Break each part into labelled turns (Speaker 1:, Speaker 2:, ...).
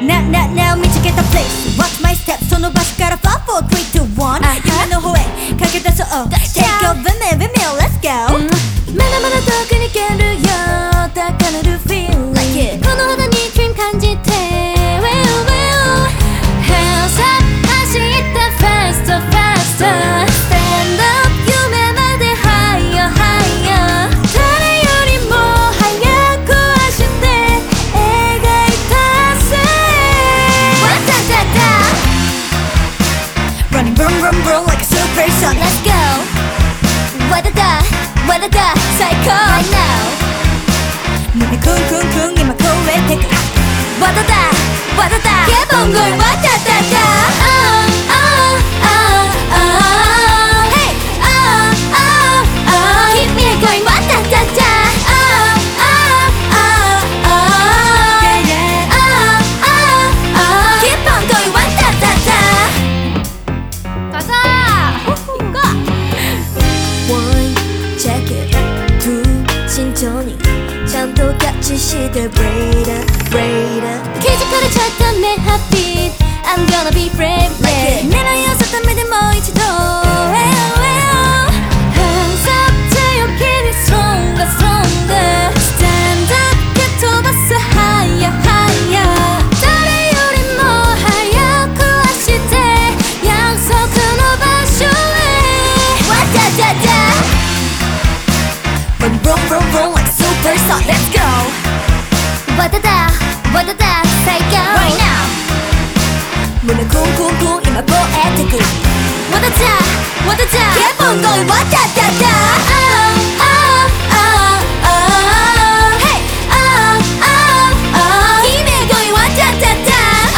Speaker 1: Now 見つけた place Watch my steps その場所から 4, 4, 3, 2, 1夢の方へ駆け出そう Take over me, with me, let's go
Speaker 2: まだまだ遠くに行けるよ高鳴る feel
Speaker 1: Like it
Speaker 2: この肌に dream 感じて Hands up 走って faster faster Stand up 夢まで higher higher 誰よりも早く走って描いたせ
Speaker 1: Running vroom vroom vroom like a super sonic
Speaker 2: Let's go わだだわだだ最高 Right now
Speaker 1: 胸クンクンクン今超えてく
Speaker 2: わだだわだだ Keep on going わだだだ Hey Keep me going わだだだ Keep on going わだだだカサー行こう One check it Two 慎重にちゃんとキャッチして Breather Breather 気づかれちゃったね Happy I'm gonna be brave yeah 狙いを定めてもう一度 Hands up 強気に Stronger Stronger Stand up 蹴飛ばす Higher Higher 誰よりも早く走って約束の場所へわだだだ
Speaker 1: Run vroom vroom vroom like a super sonic Let's go
Speaker 2: わだだわだだ最高
Speaker 1: Right now 胸クンクンクン今超えてく
Speaker 2: わだだわだだ
Speaker 1: Keep on going わだだだ
Speaker 2: Hey Keep me going わだだだ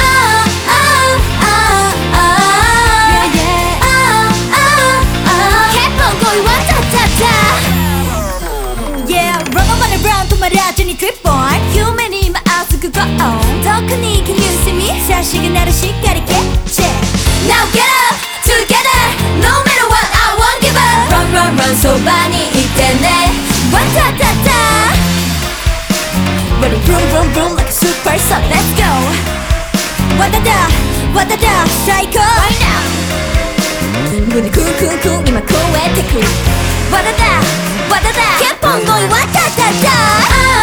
Speaker 2: Keep on going わだだだ
Speaker 1: Yeah run on the ground 止まらずに Trip on
Speaker 2: 夢に今熱く Go on
Speaker 1: 遠くに Can you see me さあシグナルしっかり Catch it
Speaker 2: Now get up together No matter what I won't give up Run run run そばにいてねわだだだ
Speaker 1: Running vroom vroom vroom like a super sonic Let's go わだだわだだ最高
Speaker 2: Right now
Speaker 1: 胸クンクンクン今超えてく
Speaker 2: わだだわだだ
Speaker 1: Keep on going わだだだ